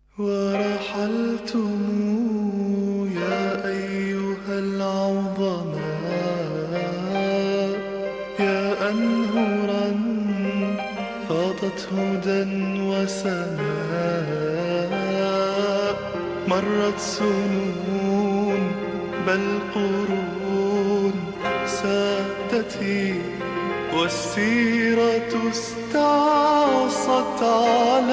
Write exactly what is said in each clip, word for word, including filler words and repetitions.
ورحلتم يا أيها العظماء، يا أنهرا فاضت هدى وسماء. مرت سنون بل قرون سادتي، والسيرة استعصت على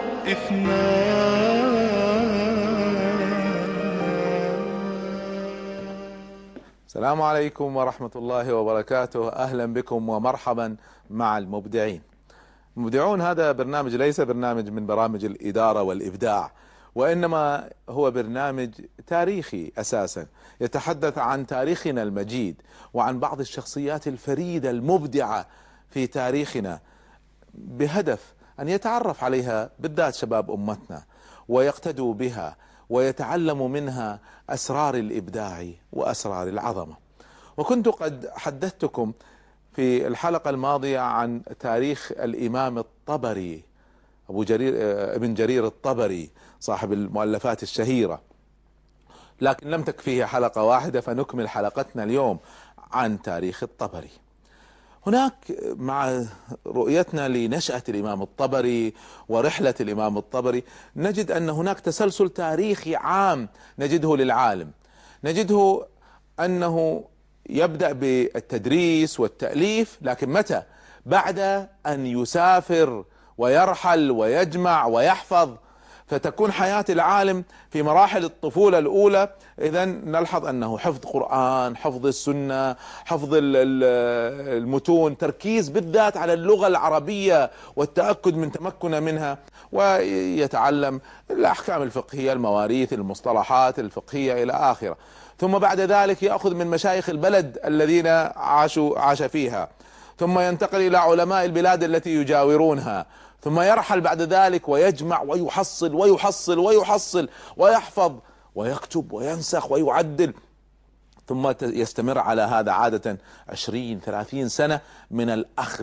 الإثناء. السلام عليكم ورحمة الله وبركاته. أهلا بكم ومرحبا مع المبدعين. المبدعون هذا برنامج ليس برنامج من برامج الإدارة والإبداع، وإنما هو برنامج تاريخي أساسا، يتحدث عن تاريخنا المجيد وعن بعض الشخصيات الفريدة المبدعة في تاريخنا، بهدف أن يتعرف عليها بالذات شباب أمتنا ويقتدوا بها ويتعلموا منها أسرار الإبداع وأسرار العظمة. وكنت قد حدثتكم في الحلقة الماضية عن تاريخ الإمام الطبري، أبو جرير ابن جرير الطبري صاحب المؤلفات الشهيرة، لكن لم تكفيه حلقة واحدة، فنكمل حلقتنا اليوم عن تاريخ الطبري. هناك مع رؤيتنا لنشأة الإمام الطبري ورحلة الإمام الطبري نجد أن هناك تسلسل تاريخي عام نجده للعالم. نجده أنه يبدأ بالتدريس والتأليف، لكن متى؟ بعد أن يسافر ويرحل ويجمع ويحفظ، فتكون حياة العالم في مراحل الطفولة الأولى. إذن نلحظ أنه حفظ قرآن، حفظ السنة، حفظ المتون، تركيز بالذات على اللغة العربية والتأكد من تمكن منها، ويتعلم الأحكام الفقهية، المواريث، المصطلحات الفقهية إلى آخره. ثم بعد ذلك يأخذ من مشايخ البلد الذين عاشوا عاش فيها، ثم ينتقل إلى علماء البلاد التي يجاورونها، ثم يرحل بعد ذلك ويجمع ويحصل ويحصل ويحصل ويحفظ ويكتب وينسخ ويعدل، ثم يستمر على هذا عادة عشرين ثلاثين سنة من الأخذ،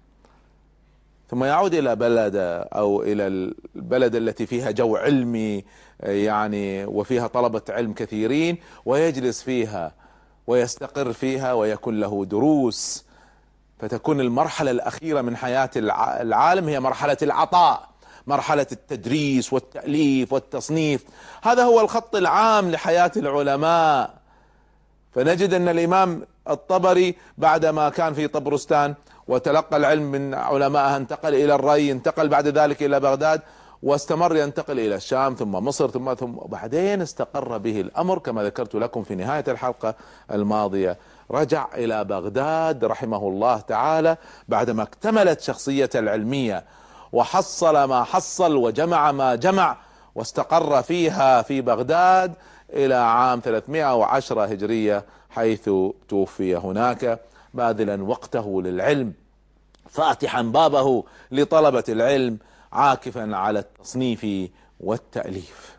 ثم يعود إلى بلد أو إلى البلد التي فيها جو علمي يعني وفيها طلبة علم كثيرين، ويجلس فيها ويستقر فيها ويكون له دروس. فتكون المرحلة الأخيرة من حياة العالم هي مرحلة العطاء، مرحلة التدريس والتأليف والتصنيف. هذا هو الخط العام لحياة العلماء. فنجد أن الإمام الطبري بعدما كان في طبرستان وتلقى العلم من علمائها انتقل إلى الري، انتقل بعد ذلك إلى بغداد، واستمر ينتقل إلى الشام ثم مصر ثم ثم بعدين استقر به الأمر كما ذكرت لكم في نهاية الحلقة الماضية. رجع إلى بغداد رحمه الله تعالى بعدما اكتملت شخصية العلمية وحصل ما حصل وجمع ما جمع، واستقر فيها في بغداد إلى عام ثلاثمائة وعشرة هجرية، حيث توفي هناك باذلا وقته للعلم، فاتحا بابه لطلبة العلم، عاكفا على التصنيف والتأليف.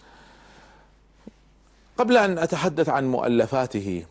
قبل أن أتحدث عن مؤلفاته،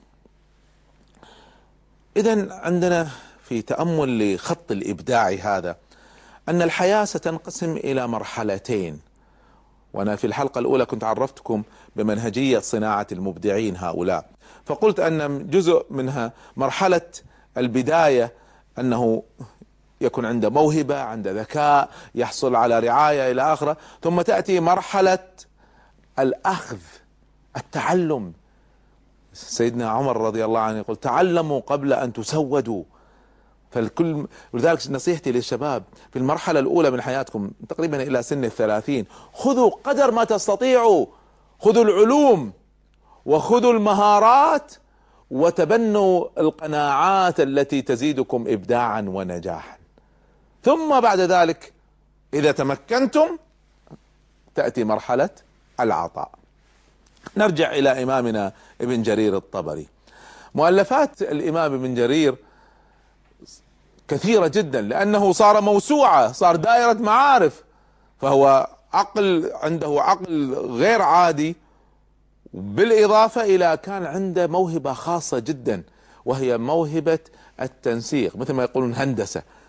إذن عندنا في تأمل لخط الإبداع هذا أن الحياة ستنقسم إلى مرحلتين. وأنا في الحلقة الأولى كنت عرفتكم بمنهجية صناعة المبدعين هؤلاء، فقلت أن جزء منها مرحلة البداية، أنه يكون عنده موهبة، عنده ذكاء، يحصل على رعاية إلى آخره، ثم تأتي مرحلة الأخذ، التعلم. سيدنا عمر رضي الله عنه يقول: تعلموا قبل أن تسودوا. فالكل، ولذلك نصيحتي للشباب في المرحلة الأولى من حياتكم تقريبا إلى سن الثلاثين، خذوا قدر ما تستطيعوا، خذوا العلوم وخذوا المهارات وتبنوا القناعات التي تزيدكم إبداعا ونجاحا. ثم بعد ذلك إذا تمكنتم تأتي مرحلة العطاء. نرجع إلى إمامنا ابن جرير الطبري. مؤلفات الإمام ابن جرير كثيرة جدا، لأنه صار موسوعة، صار دائرة معارف، فهو عقل، عنده عقل غير عادي، بالإضافة إلى كان عنده موهبة خاصة جدا، وهي موهبة التنسيق، مثل ما يقولون هندسة.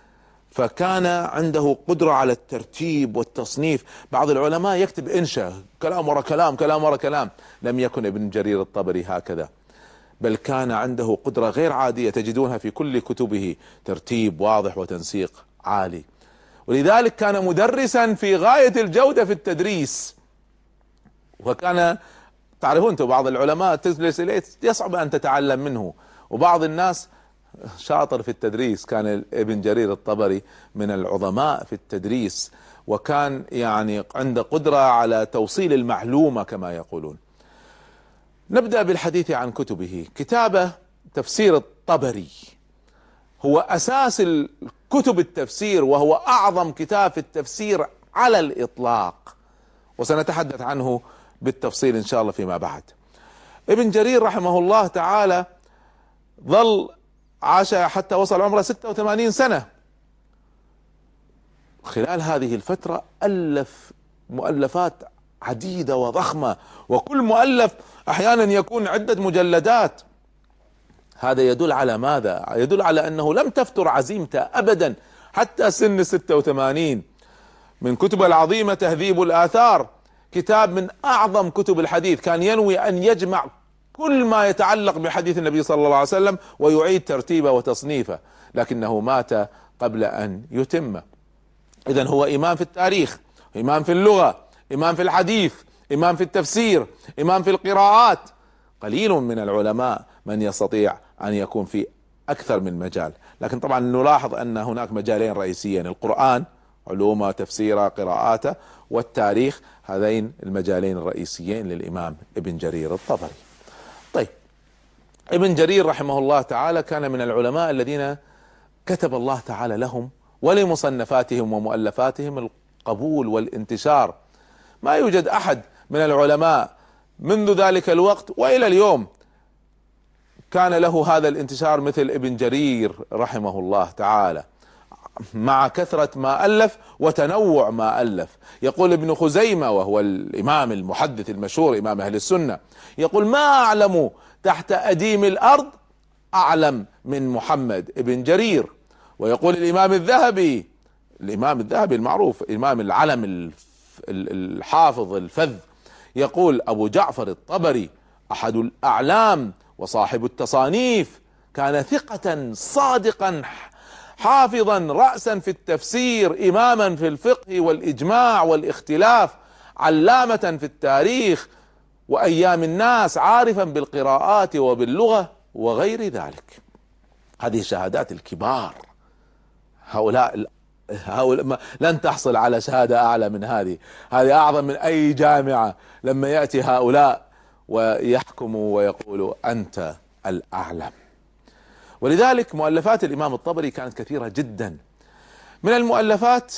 فكان عنده قدرة على الترتيب والتصنيف. بعض العلماء يكتب إنشاء، كلام ورا كلام كلام ورا كلام. لم يكن ابن جرير الطبري هكذا، بل كان عنده قدرة غير عادية تجدونها في كل كتبه، ترتيب واضح وتنسيق عالي. ولذلك كان مدرسا في غاية الجودة في التدريس. وكان تعرفون انتم بعض العلماء تجلس اليه يصعب ان تتعلم منه، وبعض الناس شاطر في التدريس. كان ابن جرير الطبري من العظماء في التدريس، وكان يعني عنده قدرة على توصيل المعلومة كما يقولون. نبدأ بالحديث عن كتبه. كتابه تفسير الطبري هو أساس كتب التفسير، وهو أعظم كتاب في التفسير على الإطلاق، وسنتحدث عنه بالتفصيل إن شاء الله فيما بعد. ابن جرير رحمه الله تعالى ظل عاش حتى وصل عمره ستة وثمانين سنة. خلال هذه الفترة ألف مؤلفات عديدة وضخمة، وكل مؤلف أحيانا يكون عدة مجلدات. هذا يدل على ماذا؟ يدل على أنه لم تفتر عزيمته أبدا حتى سن ستة وثمانين. من كتب العظيمة تهذيب الآثار، كتاب من أعظم كتب الحديث، كان ينوي أن يجمع كل ما يتعلق بحديث النبي صلى الله عليه وسلم ويعيد ترتيبه وتصنيفه، لكنه مات قبل أن يتم. إذن هو إمام في التاريخ، إمام في اللغة، إمام في الحديث، إمام في التفسير، إمام في القراءات. قليل من العلماء من يستطيع أن يكون في أكثر من مجال، لكن طبعا نلاحظ أن هناك مجالين رئيسيين: القرآن علومه تفسيره قراءاته، والتاريخ. هذين المجالين الرئيسيين للإمام ابن جرير الطبري. طيب، ابن جرير رحمه الله تعالى كان من العلماء الذين كتب الله تعالى لهم ولمصنفاتهم ومؤلفاتهم القبول والانتشار. ما يوجد أحد من العلماء منذ ذلك الوقت وإلى اليوم كان له هذا الانتشار مثل ابن جرير رحمه الله تعالى، مع كثرة ما ألف وتنوع ما ألف. يقول ابن خزيمة وهو الإمام المحدث المشهور إمام أهل السنة، يقول: ما أعلم تحت أديم الأرض أعلم من محمد ابن جرير. ويقول الإمام الذهبي، الإمام الذهبي المعروف إمام العلم الحافظ الفذ، يقول: أبو جعفر الطبري أحد الأعلام وصاحب التصانيف، كان ثقة صادقا حافظا رأسا في التفسير، إماما في الفقه والإجماع والاختلاف، علامة في التاريخ وأيام الناس، عارفا بالقراءات وباللغة وغير ذلك. هذه شهادات الكبار. هؤلاء هؤلاء لن تحصل على شهادة أعلى من هذه. هذه أعظم من أي جامعة لما يأتي هؤلاء ويحكموا ويقولوا أنت الأعلم. ولذلك مؤلفات الإمام الطبري كانت كثيرة جدا. من المؤلفات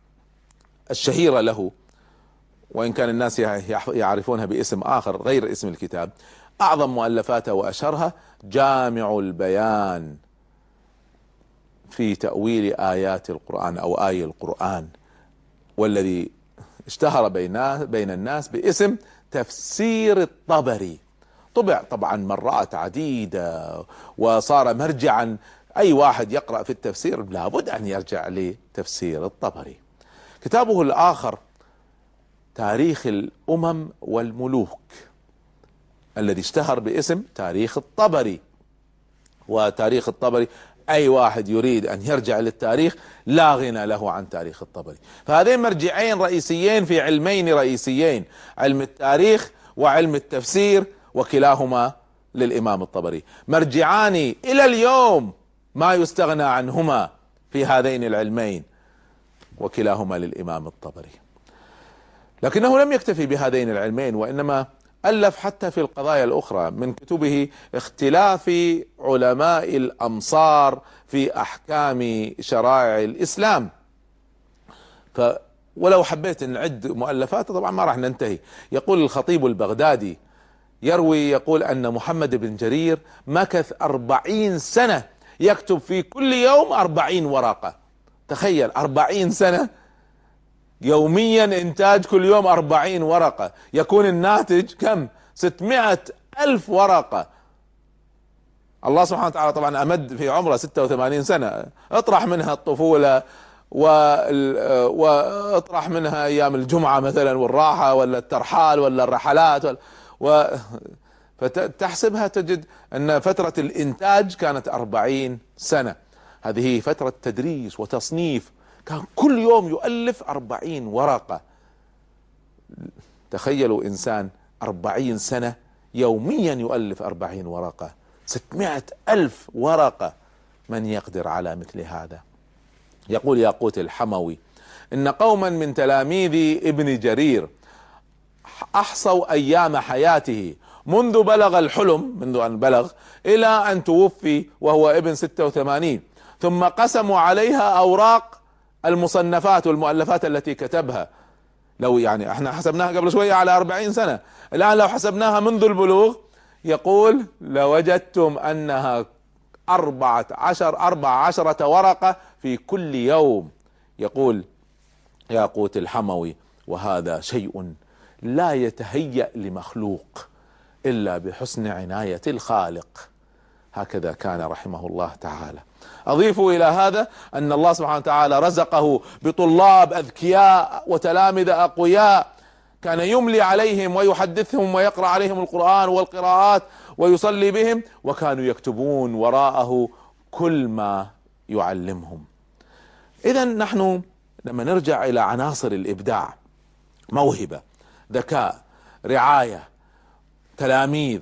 الشهيرة له، وإن كان الناس يعرفونها باسم آخر غير اسم الكتاب، أعظم مؤلفاته وأشهرها جامع البيان في تأويل آيات القرآن أو آي القرآن، والذي اشتهر بين الناس باسم تفسير الطبري. طبع طبعا مرات عديدة وصار مرجعا، أي واحد يقرأ في التفسير لابد أن يرجع لتفسير الطبري. كتابه الآخر تاريخ الأمم والملوك، الذي اشتهر باسم تاريخ الطبري. وتاريخ الطبري أي واحد يريد أن يرجع للتاريخ لا غنى له عن تاريخ الطبري. فهذين مرجعين رئيسيين في علمين رئيسيين: علم التاريخ وعلم التفسير، وكلاهما للإمام الطبري. مرجعان إلى اليوم ما يستغنى عنهما في هذين العلمين، وكلاهما للإمام الطبري. لكنه لم يكتفي بهذين العلمين، وإنما ألف حتى في القضايا الأخرى. من كتبه اختلاف علماء الأمصار في أحكام شرائع الإسلام. ف ولو حبيت نعد مؤلفاته طبعا ما راح ننتهي. يقول الخطيب البغدادي يروي، يقول أن محمد بن جرير مكث أربعين سنة يكتب في كل يوم أربعين ورقة. تخيل أربعين سنة يوميا إنتاج كل يوم أربعين ورقة، يكون الناتج كم؟ ستمائة ألف ورقة. الله سبحانه وتعالى طبعا أمد في عمره ستة وثمانين سنة، اطرح منها الطفولة واطرح منها أيام الجمعة مثلا والراحة ولا الترحال ولا الرحلات ولا و فتحسبها تجد أن فترة الإنتاج كانت أربعين سنة. هذه فترة تدريس وتصنيف، كان كل يوم يؤلف أربعين ورقة. تخيلوا إنسان أربعين سنة يوميا يؤلف أربعين ورقة، ستمائة ألف ورقة، من يقدر على مثل هذا؟ يقول ياقوت الحموي إن قوما من تلاميذ ابن جرير أحصوا أيام حياته منذ بلغ الحلم، منذ أن بلغ إلى أن توفي وهو ابن ستة وثمانين، ثم قسموا عليها أوراق المصنفات والمؤلفات التي كتبها. لو يعني احنا حسبناها قبل شوية على أربعين سنة، الآن لو حسبناها منذ البلوغ يقول لوجدتم أنها أربعة عشر أربع عشرة ورقة في كل يوم. يقول ياقوت الحموي وهذا شيء لا يتهيأ لمخلوق إلا بحسن عناية الخالق. هكذا كان رحمه الله تعالى. أضيفوا إلى هذا أن الله سبحانه وتعالى رزقه بطلاب أذكياء وتلامذة أقوياء، كان يملي عليهم ويحدثهم ويقرأ عليهم القرآن والقراءات ويصلي بهم، وكانوا يكتبون وراءه كل ما يعلمهم. إذا نحن لما نرجع إلى عناصر الإبداع، موهبة، ذكاء، رعاية، تلاميذ،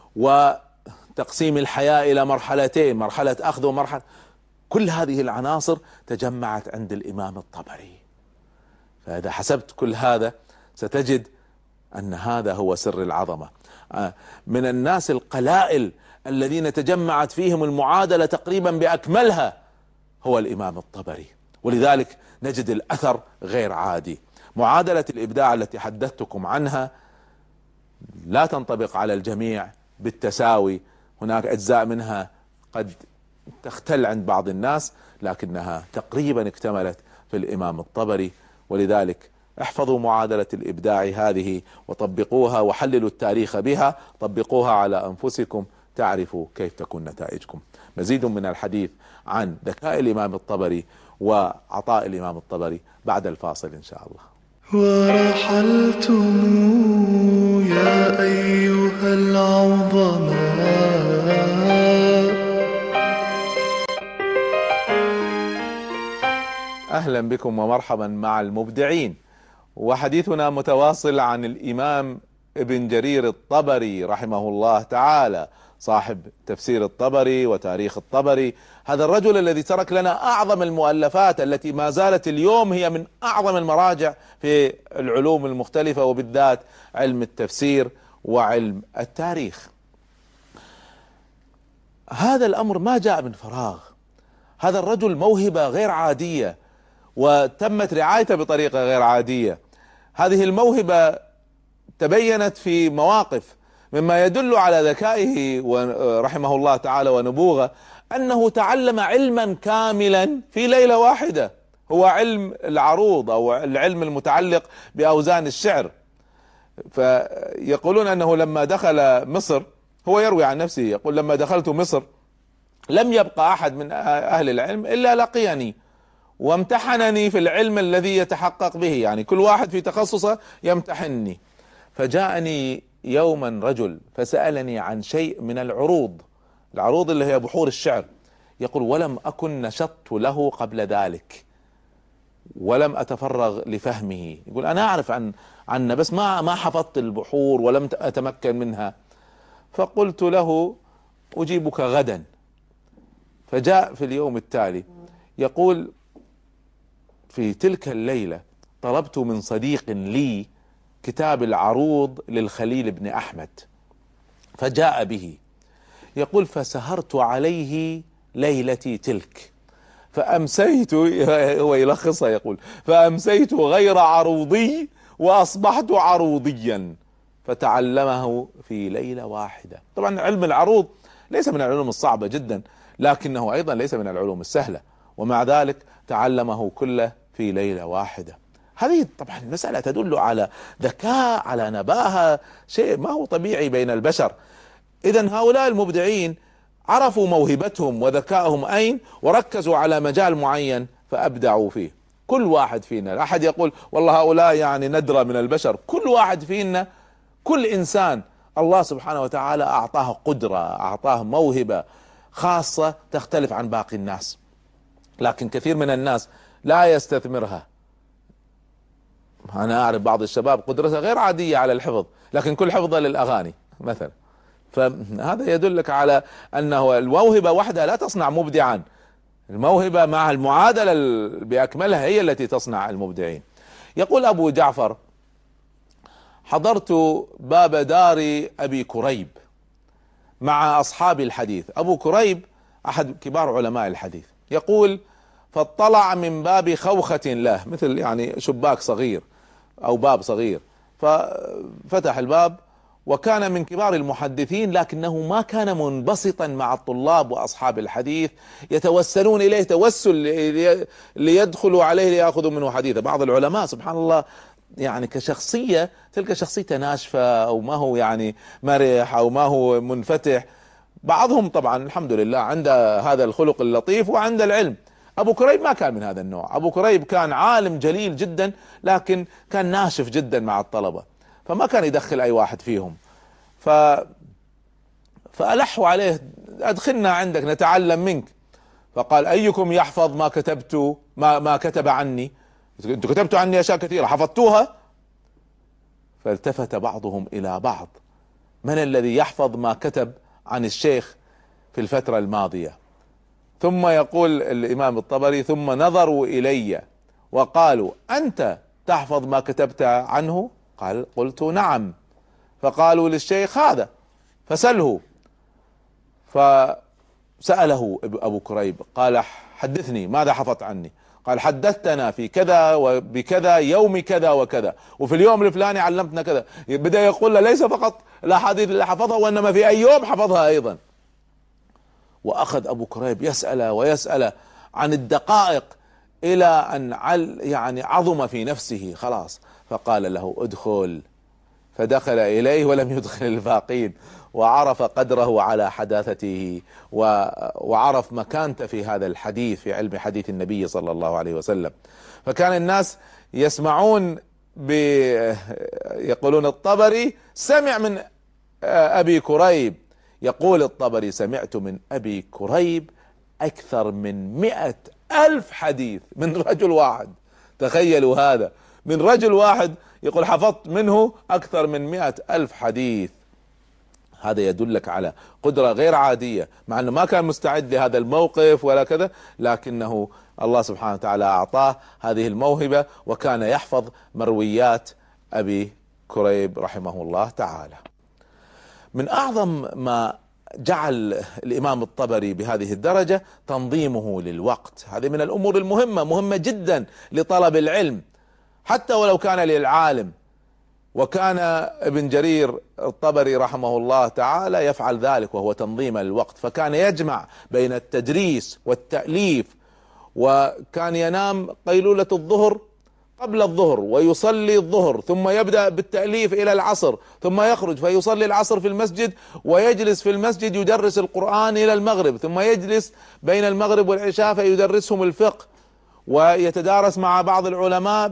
وتقسيم الحياة إلى مرحلتين، مرحلة أخذ ومرحلة، كل هذه العناصر تجمعت عند الإمام الطبري. فإذا حسبت كل هذا ستجد أن هذا هو سر العظمة. من الناس القلائل الذين تجمعت فيهم المعادلة تقريبا بأكملها هو الإمام الطبري، ولذلك نجد الأثر غير عادي. معادلة الإبداع التي حدثتكم عنها لا تنطبق على الجميع بالتساوي، هناك أجزاء منها قد تختل عند بعض الناس، لكنها تقريبا اكتملت في الإمام الطبري. ولذلك احفظوا معادلة الإبداع هذه وطبقوها، وحللوا التاريخ بها، طبقوها على أنفسكم تعرفوا كيف تكون نتائجكم. مزيد من الحديث عن ذكاء الإمام الطبري وعطاء الإمام الطبري بعد الفاصل إن شاء الله. ورحلتم يا أيها العظماء. أهلا بكم ومرحبا مع المبدعين، وحديثنا متواصل عن الإمام ابن جرير الطبري رحمه الله تعالى، صاحب تفسير الطبري وتاريخ الطبري. هذا الرجل الذي ترك لنا أعظم المؤلفات التي ما زالت اليوم هي من أعظم المراجع في العلوم المختلفة، وبالذات علم التفسير وعلم التاريخ. هذا الأمر ما جاء من فراغ، هذا الرجل موهبة غير عادية وتمت رعايته بطريقة غير عادية. هذه الموهبة تبينت في مواقف، مما يدل على ذكائه رحمه الله تعالى ونبوغه، أنه تعلم علما كاملا في ليلة واحدة، هو علم العروض أو العلم المتعلق بأوزان الشعر. فيقولون أنه لما دخل مصر، هو يروي عن نفسه يقول لما دخلت مصر لم يبقى أحد من أهل العلم إلا لقيني وامتحنني في العلم الذي يتحقق به، يعني كل واحد في تخصصه يمتحنني. فجاءني يوما رجل فسألني عن شيء من العروض، العروض اللي هي بحور الشعر، يقول ولم أكن نشطت له قبل ذلك ولم أتفرغ لفهمه. يقول أنا أعرف عن عنه بس ما ما حفظت البحور ولم أتمكن منها. فقلت له أجيبك غدا. فجاء في اليوم التالي يقول في تلك الليلة طلبت من صديق لي كتاب العروض للخليل بن أحمد فجاء به. يقول فسهرت عليه ليلتي تلك فأمسيت، هو يلخصها يقول فأمسيت غير عروضي وأصبحت عروضيا، فتعلمه في ليلة واحدة. طبعا علم العروض ليس من العلوم الصعبة جدا، لكنه أيضا ليس من العلوم السهلة، ومع ذلك تعلمه كله في ليلة واحدة. هذه طبعا المسألة تدل على ذكاء، على نباهة، شيء ما هو طبيعي بين البشر. إذن هؤلاء المبدعين عرفوا موهبتهم وذكائهم أين، وركزوا على مجال معين فأبدعوا فيه. كل واحد فينا، لا أحد يقول والله هؤلاء يعني ندرة من البشر، كل واحد فينا، كل إنسان الله سبحانه وتعالى أعطاه قدرة، أعطاه موهبة خاصة تختلف عن باقي الناس، لكن كثير من الناس لا يستثمرها. أنا أعرف بعض الشباب قدرته غير عادية على الحفظ، لكن كل حفظه للأغاني مثلا. فهذا يدلك على أنه الموهبة وحدها لا تصنع مبدعا، الموهبة مع المعادلة بأكملها هي التي تصنع المبدعين. يقول أبو جعفر: حضرت باب دار أبي كريب مع أصحاب الحديث. أبو كريب أحد كبار علماء الحديث. يقول: فاطلع من باب خوخة له، مثل يعني شباك صغير أو باب صغير، ففتح الباب، وكان من كبار المحدثين، لكنه ما كان منبسطا مع الطلاب وأصحاب الحديث يتوسلون إليه توسل ليدخلوا عليه ليأخذوا منه حديثا. بعض العلماء سبحان الله يعني كشخصية تلك شخصيته ناشفة، أو ما هو يعني مرح، أو ما هو منفتح. بعضهم طبعا الحمد لله عنده هذا الخلق اللطيف وعنده العلم. أبو كريب ما كان من هذا النوع. أبو كريب كان عالم جليل جدا، لكن كان ناشف جدا مع الطلبة، فما كان يدخل أي واحد فيهم. ف فألحوا عليه: أدخلنا عندك نتعلم منك. فقال: أيكم يحفظ ما كتبت ما ما كتب عني؟ أنتم كتبتوا عني أشياء كثيرة، حفظتوها؟ فالتفت بعضهم إلى بعض: من الذي يحفظ ما كتب عن الشيخ في الفترة الماضية؟ ثم يقول الإمام الطبري: ثم نظروا إلي وقالوا: أنت تحفظ ما كتبت عنه؟ قال: قلت نعم. فقالوا للشيخ: هذا فسله. فسأله أبو كريب قال: حدثني ماذا حفظت عني؟ قال: حدثتنا في كذا وبكذا يوم كذا وكذا، وفي اليوم الفلاني علمتنا كذا. بدأ يقول له ليس فقط الأحاديث اللي حفظها، وإنما في أي يوم حفظها أيضا. وأخذ أبو كريب يسأل ويسأل عن الدقائق إلى أن يعني عظم في نفسه خلاص. فقال له: ادخل. فدخل إليه ولم يدخل الباقين، وعرف قدره على حداثته، وعرف مكانته في هذا الحديث، في علم حديث النبي صلى الله عليه وسلم. فكان الناس يسمعون يقولون: الطبري سمع من أبي كريب. يقول الطبري: سمعت من أبي كريب أكثر من مئة ألف حديث من رجل واحد. تخيلوا هذا، من رجل واحد يقول حفظت منه أكثر من مئة ألف حديث. هذا يدلك على قدرة غير عادية، مع أنه ما كان مستعد لهذا الموقف ولا كذا، لكنه الله سبحانه وتعالى أعطاه هذه الموهبة، وكان يحفظ مرويات أبي كريب رحمه الله تعالى. من أعظم ما جعل الإمام الطبري بهذه الدرجة تنظيمه للوقت. هذه من الأمور المهمة، مهمة جدا لطلب العلم حتى ولو كان للعالم. وكان ابن جرير الطبري رحمه الله تعالى يفعل ذلك، وهو تنظيم الوقت. فكان يجمع بين التدريس والتأليف، وكان ينام قيلولة الظهر قبل الظهر ويصلي الظهر، ثم يبدأ بالتأليف إلى العصر، ثم يخرج فيصلي العصر في المسجد، ويجلس في المسجد يدرس القرآن إلى المغرب، ثم يجلس بين المغرب والعشاء فيدرسهم الفقه، ويتدارس مع بعض العلماء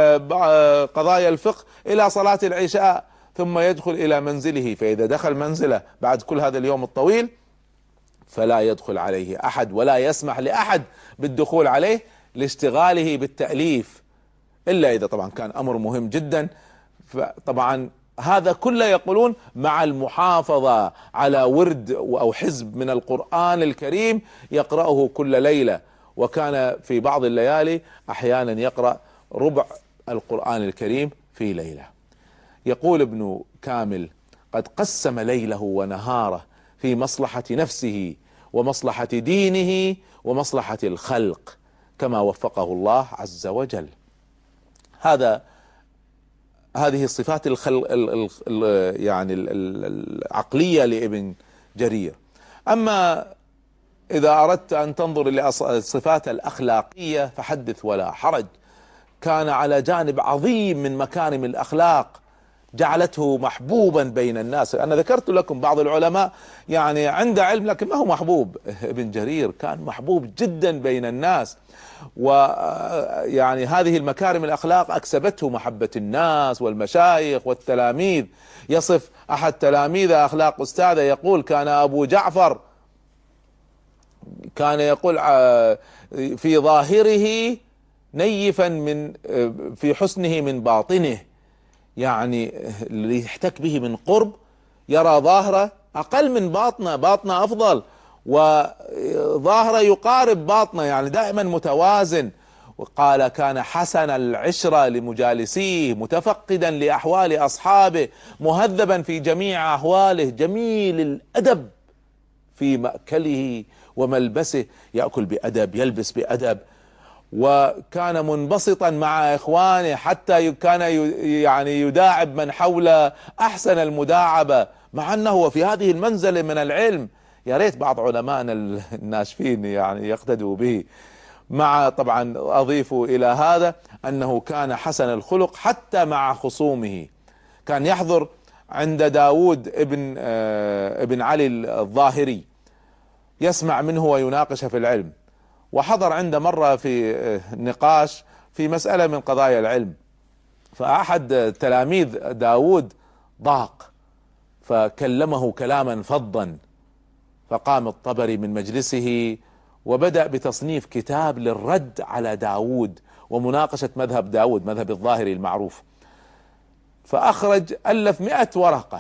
قضايا الفقه إلى صلاة العشاء، ثم يدخل إلى منزله. فإذا دخل منزله بعد كل هذا اليوم الطويل فلا يدخل عليه أحد، ولا يسمح لأحد بالدخول عليه لاشتغاله بالتأليف، إلا إذا طبعا كان أمر مهم جدا. طبعا هذا كله يقولون مع المحافظة على ورد أو حزب من القرآن الكريم يقرأه كل ليلة، وكان في بعض الليالي أحيانا يقرأ ربع القرآن الكريم في ليلة. يقول ابن كامل: قد قسم ليله ونهاره في مصلحة نفسه ومصلحة دينه ومصلحة الخلق كما وفقه الله عز وجل. هذا هذه الصفات الخل ال ال يعني العقلية لابن جرير. أما إذا أردت أن تنظر للصفات الأخلاقية فحدث ولا حرج. كان على جانب عظيم من مكارم الأخلاق جعلته محبوبا بين الناس. أنا ذكرت لكم بعض العلماء يعني عنده علم لكن ما هو محبوب. ابن جرير كان محبوب جدا بين الناس، ويعني هذه المكارم الأخلاق أكسبته محبة الناس والمشايخ والتلاميذ. يصف أحد تلاميذه أخلاق أستاذه، يقول: كان أبو جعفر كان يقول في ظاهره نيفا من في حسنه من باطنه، يعني اللي يحتك به من قرب يرى ظاهره أقل من باطنه، باطنه أفضل، وظاهره يقارب باطنه، يعني دائما متوازن. وقال: كان حسن العشرة لمجالسيه، متفقدا لأحوال أصحابه، مهذبا في جميع أحواله، جميل الأدب في مأكله وملبسه، يأكل بأدب، يلبس بأدب. وكان منبسطا مع إخوانه، حتى كان يعني يداعب من حوله أحسن المداعبة، مع أنه في هذه المنزلة من العلم. يا ريت بعض علمائنا الناشفين يعني يقتدوا به. مع طبعا أضيف إلى هذا أنه كان حسن الخلق حتى مع خصومه. كان يحضر عند داود ابن ابن علي الظاهري، يسمع منه ويناقش في العلم. وحضر عند مرة في نقاش في مسألة من قضايا العلم، فأحد تلاميذ داود ضاق فكلمه كلاما فظا، فقام الطبري من مجلسه وبدأ بتصنيف كتاب للرد على داود ومناقشة مذهب داود، مذهب الظاهري المعروف. فأخرج ألف مئة ورقة،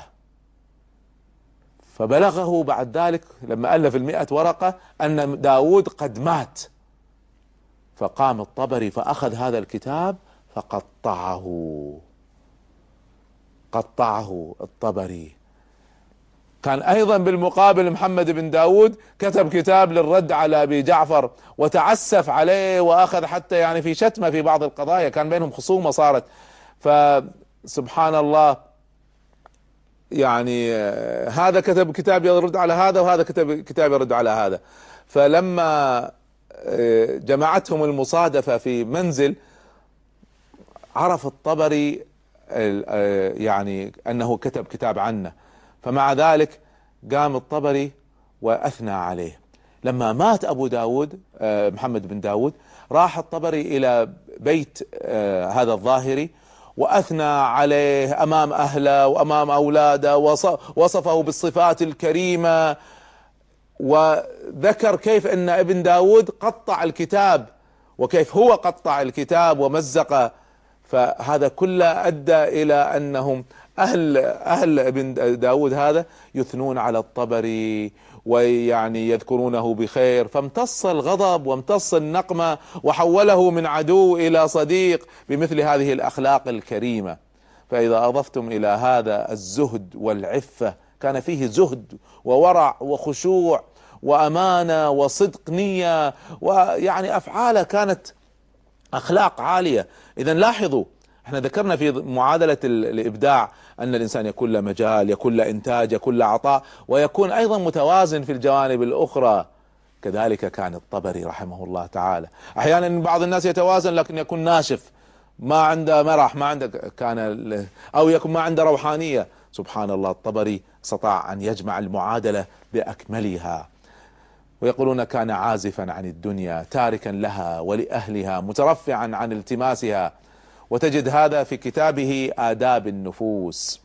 فبلغه بعد ذلك لما ألف المئة ورقة أن داود قد مات. فقام الطبري فأخذ هذا الكتاب فقطعه، قطعه الطبري. كان أيضا بالمقابل محمد بن داود كتب كتاب للرد على أبي جعفر وتعسف عليه، وأخذ حتى يعني في شتمه في بعض القضايا، كان بينهم خصومة صارت. فسبحان الله، يعني هذا كتب كتاب يرد على هذا وهذا كتب كتاب يرد على هذا. فلما جمعتهم المصادفة في منزل، عرف الطبري يعني أنه كتب كتاب عنه، فمع ذلك قام الطبري وأثنى عليه. لما مات أبو داود محمد بن داود، راح الطبري إلى بيت هذا الظاهري وأثنى عليه أمام أهله وأمام أولاده، وصفه بالصفات الكريمة، وذكر كيف أن ابن داود قطع الكتاب وكيف هو قطع الكتاب ومزق. فهذا كله أدى إلى أنهم أهل أهل ابن داود هذا يثنون على الطبري ويعني يذكرونه بخير، فامتص الغضب وامتص النقمة وحوله من عدو إلى صديق بمثل هذه الأخلاق الكريمة. فإذا أضفتم إلى هذا الزهد والعفة، كان فيه زهد وورع وخشوع وأمانة وصدق نية، ويعني أفعاله كانت أخلاق عالية. إذا لاحظوا، احنا ذكرنا في معادلة الإبداع أن الإنسان يكون له مجال، يكون له إنتاج، يكون له عطاء، ويكون أيضا متوازن في الجوانب الأخرى. كذلك كان الطبري رحمه الله تعالى. أحيانا بعض الناس يتوازن لكن يكون ناشف، ما عنده مرح، ما عنده كان أو يكون ما عنده روحانية. سبحان الله، الطبري استطاع أن يجمع المعادلة بأكملها. ويقولون كان عازفا عن الدنيا، تاركا لها ولأهلها، مترفعا عن التماسها. وتجد هذا في كتابه آداب النفوس.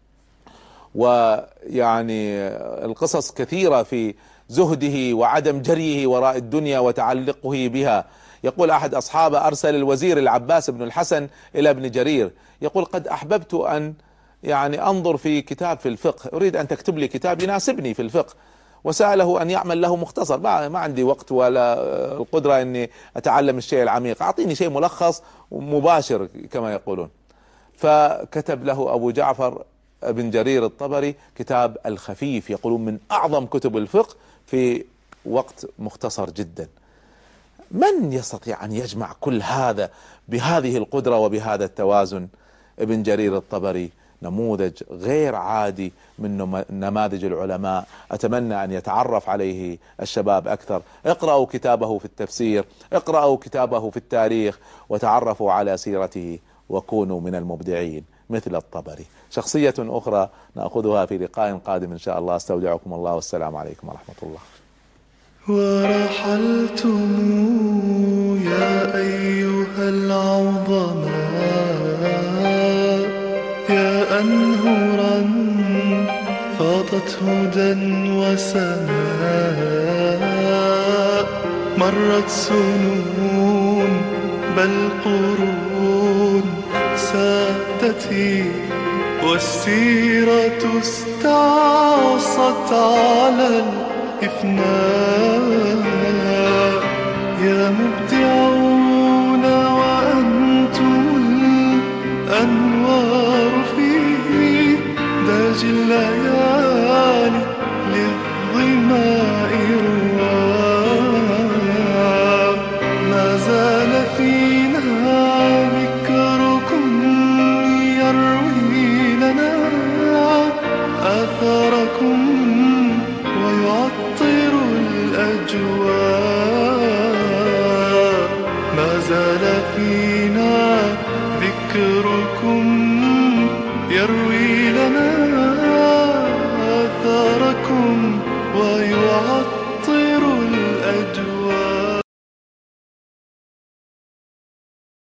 ويعني القصص كثيرة في زهده وعدم جريه وراء الدنيا وتعلقه بها. يقول أحد أصحابه أرسل الوزير العباس بن الحسن إلى ابن جرير، يقول: قد أحببت أن يعني أنظر في كتاب في الفقه، أريد أن تكتب لي كتاب يناسبني في الفقه. وسأله أن يعمل له مختصر، ما عندي وقت ولا القدرة أني أتعلم الشيء العميق، أعطيني شيء ملخص مباشر كما يقولون. فكتب له أبو جعفر بن جرير الطبري كتاب الخفيف، يقولون من أعظم كتب الفقه، في وقت مختصر جدا. من يستطيع أن يجمع كل هذا بهذه القدرة وبهذا التوازن؟ ابن جرير الطبري نموذج غير عادي من نماذج العلماء. أتمنى أن يتعرف عليه الشباب أكثر. اقرأوا كتابه في التفسير، اقرأوا كتابه في التاريخ، وتعرفوا على سيرته، وكونوا من المبدعين. مثل الطبري. شخصية أخرى نأخذها في لقاء قادم إن شاء الله. استودعكم الله والسلام عليكم ورحمة الله. ورحلتم يا أيها العظماء يا أنهرا فاضت هدى وسماء، مرت سنون بل قرون سادتي، والسيرة استعصت على الإفناء. يا مبدعون وأنتم الأنوار في داج الليالي للظماء رواء. ما زال فينا ذكركم يروي لنا آثاركم ويعطر الأجواء. ما زال فينا ذكركم يروي لنا آثاركم ويعطر